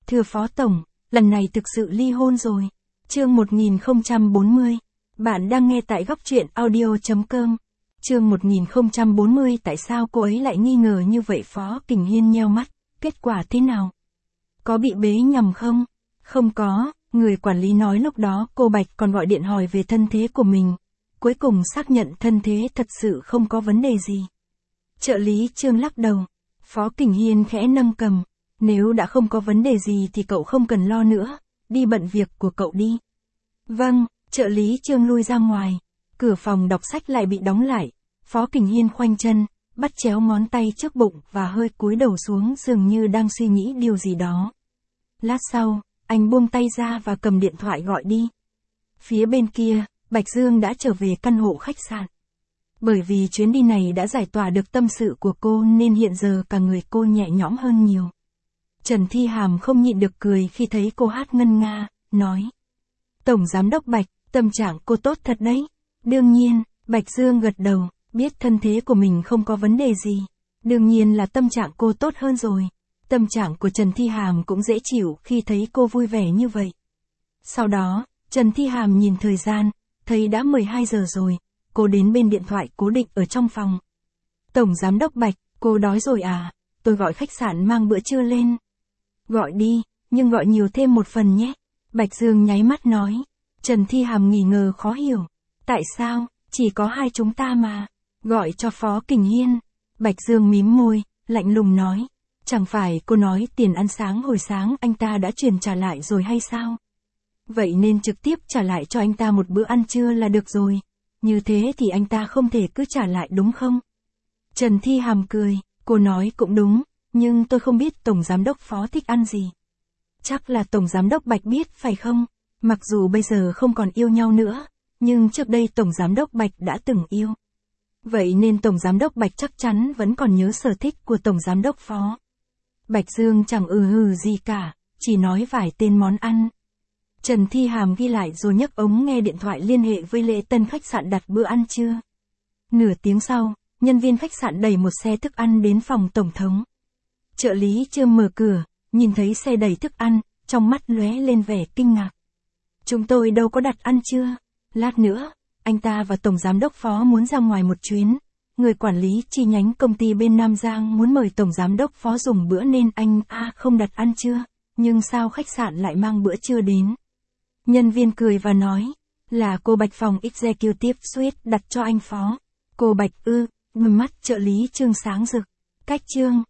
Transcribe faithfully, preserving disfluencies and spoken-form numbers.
Thưa Phó Tổng, lần này thực sự ly hôn rồi. Chương một nghìn không trăm bốn mươi. Bạn đang nghe tại góc truyện audio chấm com. Chương một nghìn không trăm bốn mươi. Tại sao cô ấy lại nghi ngờ như vậy? Phó Kình Hiên nheo mắt, kết quả thế nào? Có bị bế nhầm không? Không có, người quản lý nói lúc đó cô Bạch còn gọi điện hỏi về thân thế của mình. Cuối cùng xác nhận thân thế thật sự không có vấn đề gì. Trợ lý Trương lắc đầu. Phó Kình Hiên khẽ nâng cầm. Nếu đã không có vấn đề gì thì cậu không cần lo nữa, đi bận việc của cậu đi. Vâng, trợ lý Trương lui ra ngoài. Cửa phòng đọc sách lại bị đóng lại. Phó Kình Hiên khoanh chân, bắt chéo ngón tay trước bụng và hơi cúi đầu xuống dường như đang suy nghĩ điều gì đó. Lát sau, anh buông tay ra và cầm điện thoại gọi đi. Phía bên kia, Bạch Dương đã trở về căn hộ khách sạn. Bởi vì chuyến đi này đã giải tỏa được tâm sự của cô nên hiện giờ cả người cô nhẹ nhõm hơn nhiều. Trần Thi Hàm không nhịn được cười khi thấy cô hát ngân nga, nói. Tổng Giám đốc Bạch, tâm trạng cô tốt thật đấy. Đương nhiên, Bạch Dương gật đầu, biết thân thế của mình không có vấn đề gì. Đương nhiên là tâm trạng cô tốt hơn rồi. Tâm trạng của Trần Thi Hàm cũng dễ chịu khi thấy cô vui vẻ như vậy. Sau đó, Trần Thi Hàm nhìn thời gian, thấy đã mười hai giờ rồi. Cô đến bên điện thoại cố định ở trong phòng. Tổng Giám đốc Bạch, cô đói rồi à? Tôi gọi khách sạn mang bữa trưa lên. Gọi đi, nhưng gọi nhiều thêm một phần nhé. Bạch Dương nháy mắt nói. Trần Thi Hàm nghi ngờ khó hiểu. Tại sao, chỉ có hai chúng ta mà. Gọi cho Phó Kình Hiên. Bạch Dương mím môi, lạnh lùng nói. Chẳng phải cô nói tiền ăn sáng hồi sáng anh ta đã truyền trả lại rồi hay sao? Vậy nên trực tiếp trả lại cho anh ta một bữa ăn trưa là được rồi. Như thế thì anh ta không thể cứ trả lại đúng không? Trần Thi Hàm cười, cô nói cũng đúng, nhưng tôi không biết Tổng Giám đốc Phó thích ăn gì. Chắc là Tổng Giám đốc Bạch biết phải không? Mặc dù bây giờ không còn yêu nhau nữa, nhưng trước đây Tổng Giám đốc Bạch đã từng yêu. Vậy nên Tổng Giám đốc Bạch chắc chắn vẫn còn nhớ sở thích của Tổng Giám đốc Phó. Bạch Dương chẳng ừ hừ gì cả, chỉ nói vài tên món ăn. Trần Thi Hàm ghi lại rồi nhấc ống nghe điện thoại liên hệ với lễ tân khách sạn đặt bữa ăn trưa. Nửa tiếng sau, nhân viên khách sạn đẩy một xe thức ăn đến phòng tổng thống. Trợ lý Trương mở cửa, nhìn thấy xe đẩy thức ăn, trong mắt lóe lên vẻ kinh ngạc. Chúng tôi đâu có đặt ăn trưa. Lát nữa, anh ta và Tổng Giám đốc Phó muốn ra ngoài một chuyến. Người quản lý chi nhánh công ty bên Nam Giang muốn mời Tổng Giám đốc Phó dùng bữa nên anh a không đặt ăn trưa. Nhưng sao khách sạn lại mang bữa trưa đến? Nhân viên cười và nói, là cô Bạch phòng Executive Suite đặt cho anh Phó. Cô Bạch ư, đôi mắt trợ lý Trương sáng rực. Cách Trương,